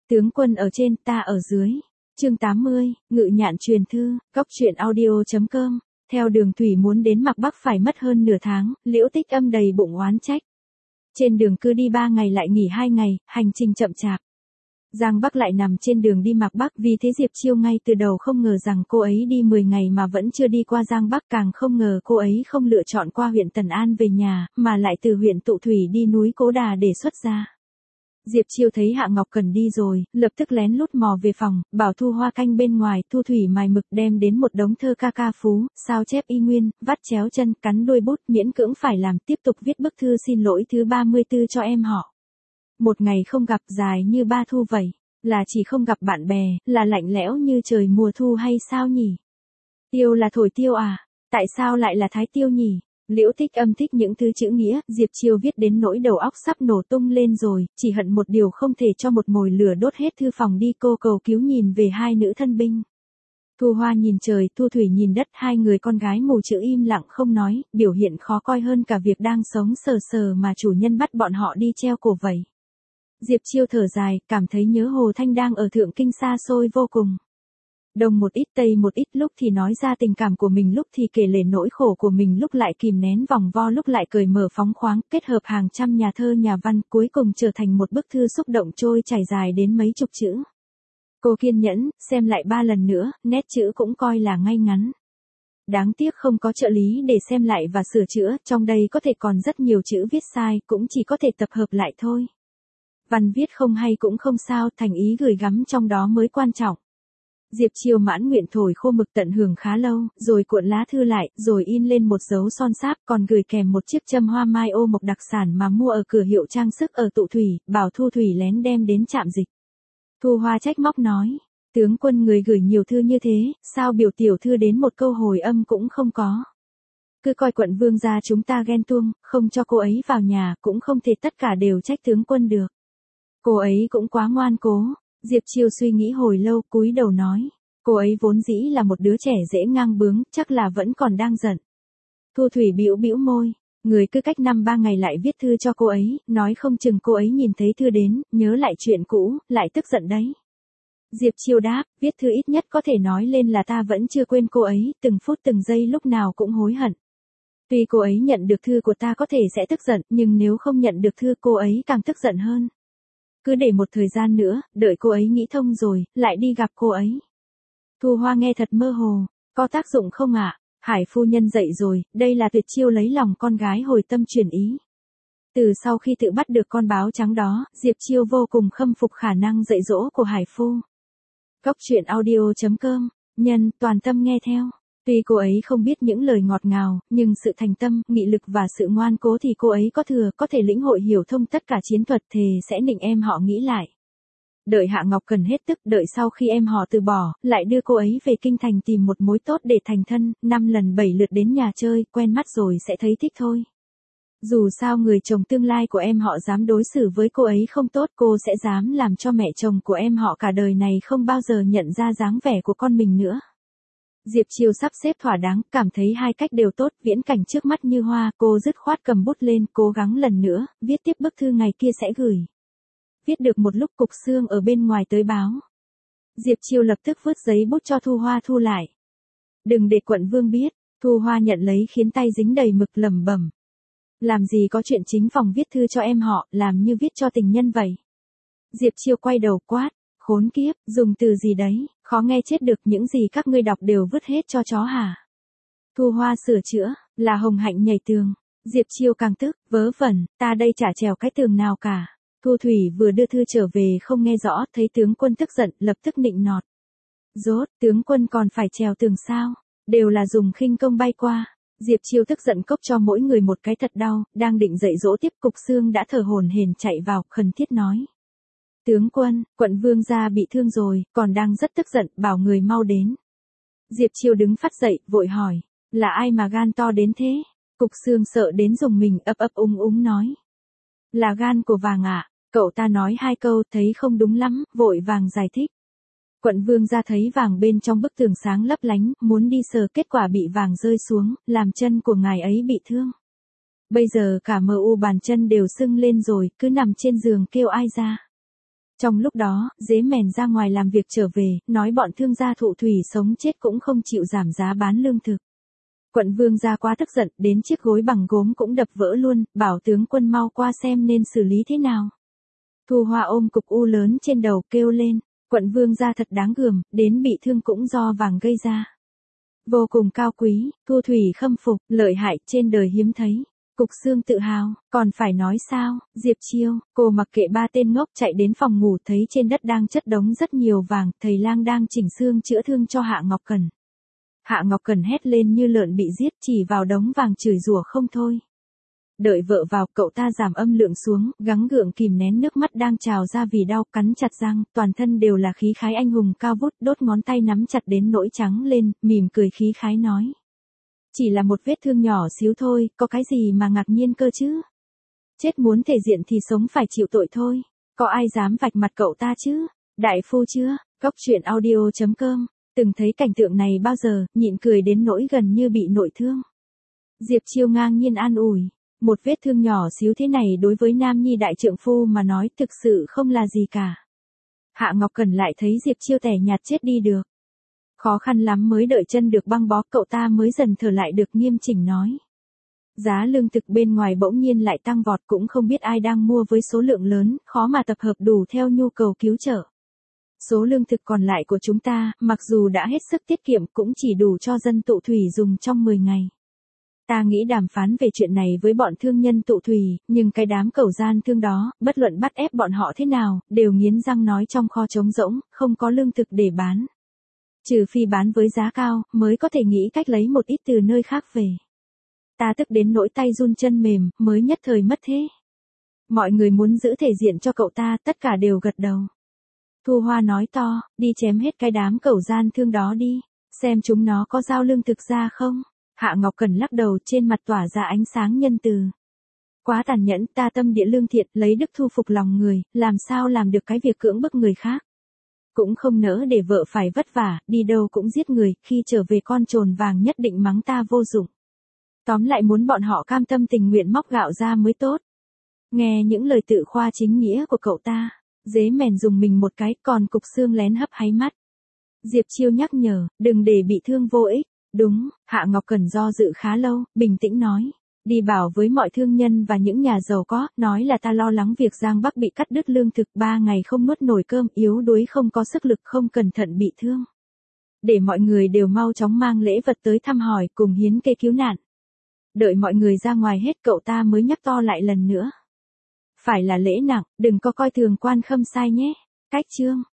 Tướng quân ở trên, ta ở dưới. Chương 80, Ngự Nhạn truyền thư, Góc truyện audio.com. Theo đường thủy muốn đến Mạc Bắc phải mất hơn nửa tháng, Liễu Tích Âm đầy bụng oán trách. Trên đường cứ đi 3 ngày lại nghỉ 2 ngày, hành trình chậm chạp. Giang Bắc lại nằm trên đường đi Mạc Bắc, vì thế Diệp Chiêu ngay từ đầu không ngờ rằng cô ấy đi 10 ngày mà vẫn chưa đi qua Giang Bắc, càng không ngờ cô ấy không lựa chọn qua huyện Tần An về nhà, mà lại từ huyện Tụ Thủy đi núi Cố Đà để xuất ra. Diệp Chiêu thấy Hạ Ngọc Cần đi rồi, lập tức lén lút mò về phòng, bảo Thu Hoa canh bên ngoài, Thu Thủy mài mực đem đến một đống thơ ca ca phú, sao chép y nguyên, vắt chéo chân, cắn đuôi bút, miễn cưỡng phải làm, tiếp tục viết bức thư xin lỗi thứ 34 cho em họ. Một ngày không gặp dài như 3 thu vậy, là chỉ không gặp bạn bè, là lạnh lẽo như trời mùa thu hay sao nhỉ? Tiêu là thổi tiêu à? Tại sao lại là thái tiêu nhỉ? Liễu Tích Âm thích những thứ chữ nghĩa, Diệp Chiêu viết đến nỗi đầu óc sắp nổ tung lên rồi, chỉ hận một điều không thể cho một mồi lửa đốt hết thư phòng đi. Cô cầu cứu nhìn về hai nữ thân binh. Thu Hoa nhìn trời, Thu Thủy nhìn đất, hai người con gái mù chữ im lặng không nói, biểu hiện khó coi hơn cả việc đang sống sờ sờ mà chủ nhân bắt bọn họ đi treo cổ vậy. Diệp Chiêu thở dài, cảm thấy nhớ Hồ Thanh đang ở Thượng Kinh xa xôi vô cùng. Đông một ít tây một ít, lúc thì nói ra tình cảm của mình, lúc thì kể lể nỗi khổ của mình, lúc lại kìm nén vòng vo, lúc lại cởi mở phóng khoáng, kết hợp hàng trăm nhà thơ nhà văn, cuối cùng trở thành một bức thư xúc động trôi chảy dài đến mấy chục chữ. Cô kiên nhẫn, xem lại 3 lần nữa, nét chữ cũng coi là ngay ngắn. Đáng tiếc không có trợ lý để xem lại và sửa chữa, trong đây có thể còn rất nhiều chữ viết sai, cũng chỉ có thể tập hợp lại thôi. Văn viết không hay cũng không sao, thành ý gửi gắm trong đó mới quan trọng. Diệp Chiêu mãn nguyện thổi khô mực tận hưởng khá lâu, rồi cuộn lá thư lại, rồi in lên một dấu son sáp, còn gửi kèm một chiếc châm hoa mai ô mộc đặc sản mà mua ở cửa hiệu trang sức ở Tụ Thủy, bảo Thu Thủy lén đem đến trạm dịch. Thu Hoa trách móc nói, tướng quân người gửi nhiều thư như thế, sao biểu tiểu thư đến một câu hồi âm cũng không có. Cứ coi quận vương gia chúng ta ghen tuông, không cho cô ấy vào nhà, cũng không thể tất cả đều trách tướng quân được. Cô ấy cũng quá ngoan cố. Diệp Chiêu suy nghĩ hồi lâu, cúi đầu nói, cô ấy vốn dĩ là một đứa trẻ dễ ngang bướng, chắc là vẫn còn đang giận. Thu Thủy bĩu bĩu môi, người cứ cách 5-3 ngày lại viết thư cho cô ấy, nói không chừng cô ấy nhìn thấy thư đến, nhớ lại chuyện cũ, lại tức giận đấy. Diệp Chiêu đáp, viết thư ít nhất có thể nói lên là ta vẫn chưa quên cô ấy, từng phút từng giây lúc nào cũng hối hận. Tuy cô ấy nhận được thư của ta có thể sẽ tức giận, nhưng nếu không nhận được thư cô ấy càng tức giận hơn. Cứ để một thời gian nữa, đợi cô ấy nghĩ thông rồi, lại đi gặp cô ấy. Thu Hoa nghe thật mơ hồ, có tác dụng không ạ? Hải phu nhân dậy rồi, đây là tuyệt chiêu lấy lòng con gái hồi tâm chuyển ý. Từ sau khi tự bắt được con báo trắng đó, Diệp Chiêu vô cùng khâm phục khả năng dạy dỗ của Hải phu. Góc truyện audio.com, nhân, toàn tâm nghe theo. Tuy cô ấy không biết những lời ngọt ngào, nhưng sự thành tâm, nghị lực và sự ngoan cố thì cô ấy có thừa, có thể lĩnh hội hiểu thông tất cả chiến thuật, thề sẽ nịnh em họ nghĩ lại. Đợi Hạ Ngọc Cần hết tức, đợi sau khi em họ từ bỏ, lại đưa cô ấy về kinh thành tìm một mối tốt để thành thân, 5 lần 7 lượt đến nhà chơi, quen mắt rồi sẽ thấy thích thôi. Dù sao người chồng tương lai của em họ dám đối xử với cô ấy không tốt, cô sẽ dám làm cho mẹ chồng của em họ cả đời này không bao giờ nhận ra dáng vẻ của con mình nữa. Diệp Chiêu sắp xếp thỏa đáng, cảm thấy hai cách đều tốt, viễn cảnh trước mắt như hoa, cô dứt khoát cầm bút lên, cố gắng lần nữa, viết tiếp bức thư ngày kia sẽ gửi. Viết được một lúc Cục Xương ở bên ngoài tới báo. Diệp Chiêu lập tức vứt giấy bút cho Thu Hoa thu lại. Đừng để quận vương biết. Thu Hoa nhận lấy khiến tay dính đầy mực, lẩm bẩm. Làm gì có chuyện chính phòng viết thư cho em họ, làm như viết cho tình nhân vậy. Diệp Chiêu quay đầu quát, khốn kiếp, dùng từ gì đấy, khó nghe chết được, những gì các ngươi đọc đều vứt hết cho chó hả? Thu Hoa sửa chữa, là Hồng Hạnh nhảy tường. Diệp Chiêu càng tức, vớ vẩn, ta đây chả trèo cái tường nào cả. Thu Thủy vừa đưa thư trở về không nghe rõ, thấy tướng quân tức giận, lập tức nịnh nọt. Rốt, tướng quân còn phải trèo tường sao? Đều là dùng khinh công bay qua. Diệp Chiêu tức giận cốc cho mỗi người một cái thật đau, đang định dạy dỗ tiếp, Cục Xương đã thở hổn hển chạy vào, khẩn thiết nói. Tướng quân, quận vương gia bị thương rồi, còn đang rất tức giận, bảo người mau đến. Diệp Chiêu đứng phát dậy, vội hỏi, là ai mà gan to đến thế? Cục Xương sợ đến dùng mình, ấp ấp úng nói. Là gan của Vàng ạ, cậu ta nói 2 câu, thấy không đúng lắm, vội vàng giải thích. Quận vương gia thấy vàng bên trong bức tường sáng lấp lánh, muốn đi sờ, kết quả bị vàng rơi xuống, làm chân của ngài ấy bị thương. Bây giờ cả mờ u bàn chân đều sưng lên rồi, cứ nằm trên giường kêu ai ra. Trong lúc đó, dế mèn ra ngoài làm việc trở về, nói bọn thương gia thụ thủy sống chết cũng không chịu giảm giá bán lương thực. Quận vương gia quá tức giận, đến chiếc gối bằng gốm cũng đập vỡ luôn, bảo tướng quân mau qua xem nên xử lý thế nào. Thu Hoa ôm cục u lớn trên đầu kêu lên, quận vương gia thật đáng gờm, đến bị thương cũng do vàng gây ra. Vô cùng cao quý, Thu Thủy khâm phục, lợi hại, trên đời hiếm thấy. Cục xương tự hào, còn phải nói sao, Diệp Chiêu, cô mặc kệ ba tên ngốc chạy đến phòng ngủ thấy trên đất đang chất đống rất nhiều vàng, thầy lang đang chỉnh xương chữa thương cho Hạ Ngọc Cần. Hạ Ngọc Cần hét lên như lợn bị giết chỉ vào đống vàng chửi rủa không thôi. Đợi vợ vào, cậu ta giảm âm lượng xuống, gắng gượng kìm nén nước mắt đang trào ra vì đau, cắn chặt răng, toàn thân đều là khí khái anh hùng cao vút, đốt ngón tay nắm chặt đến nỗi trắng lên, mỉm cười khí khái nói. Chỉ là một vết thương nhỏ xíu thôi, có cái gì mà ngạc nhiên cơ chứ? Chết muốn thể diện thì sống phải chịu tội thôi, có ai dám vạch mặt cậu ta chứ? Đại phu chưa? Góc truyện audio.com, từng thấy cảnh tượng này bao giờ, nhịn cười đến nỗi gần như bị nội thương. Diệp Chiêu ngang nhiên an ủi. Một vết thương nhỏ xíu thế này đối với nam nhi đại trượng phu mà nói thực sự không là gì cả. Hạ Ngọc Cần lại thấy Diệp Chiêu tẻ nhạt chết đi được. Khó khăn lắm mới đợi chân được băng bó, cậu ta mới dần thở lại được, nghiêm chỉnh nói. Giá lương thực bên ngoài bỗng nhiên lại tăng vọt, cũng không biết ai đang mua với số lượng lớn, khó mà tập hợp đủ theo nhu cầu cứu trợ. Số lương thực còn lại của chúng ta, mặc dù đã hết sức tiết kiệm cũng chỉ đủ cho dân Tụ Thủy dùng trong 10 ngày. Ta nghĩ đàm phán về chuyện này với bọn thương nhân Tụ Thủy, nhưng cái đám cẩu gian thương đó, bất luận bắt ép bọn họ thế nào, đều nghiến răng nói trong kho trống rỗng, không có lương thực để bán. Trừ phi bán với giá cao, mới có thể nghĩ cách lấy một ít từ nơi khác về. Ta tức đến nỗi tay run chân mềm, mới nhất thời mất thế. Mọi người muốn giữ thể diện cho cậu ta, tất cả đều gật đầu. Thu Hoa nói to, đi chém hết cái đám cẩu gian thương đó đi, xem chúng nó có giao lương thực ra không. Hạ Ngọc Cần lắc đầu, trên mặt tỏa ra ánh sáng nhân từ. Quá tàn nhẫn, ta tâm địa lương thiện, lấy đức thu phục lòng người, làm sao làm được cái việc cưỡng bức người khác. Cũng không nỡ để vợ phải vất vả, đi đâu cũng giết người, khi trở về con trồn vàng nhất định mắng ta vô dụng. Tóm lại muốn bọn họ cam tâm tình nguyện móc gạo ra mới tốt. Nghe những lời tự khoa chính nghĩa của cậu ta, dế mèn dùng mình một cái, còn cục xương lén hấp háy mắt. Diệp Chiêu nhắc nhở, đừng để bị thương vô ích. Đúng, Hạ Ngọc Cần do dự khá lâu, bình tĩnh nói. Đi bảo với mọi thương nhân và những nhà giàu có, nói là ta lo lắng việc Giang Bắc bị cắt đứt lương thực 3 ngày không nuốt nổi cơm, yếu đuối không có sức lực, không cẩn thận bị thương. Để mọi người đều mau chóng mang lễ vật tới thăm hỏi, cùng hiến cây cứu nạn. Đợi mọi người ra ngoài hết, cậu ta mới nhắc to lại lần nữa. Phải là lễ nặng, đừng có coi thường Quan Khâm sai nhé. Cách chương.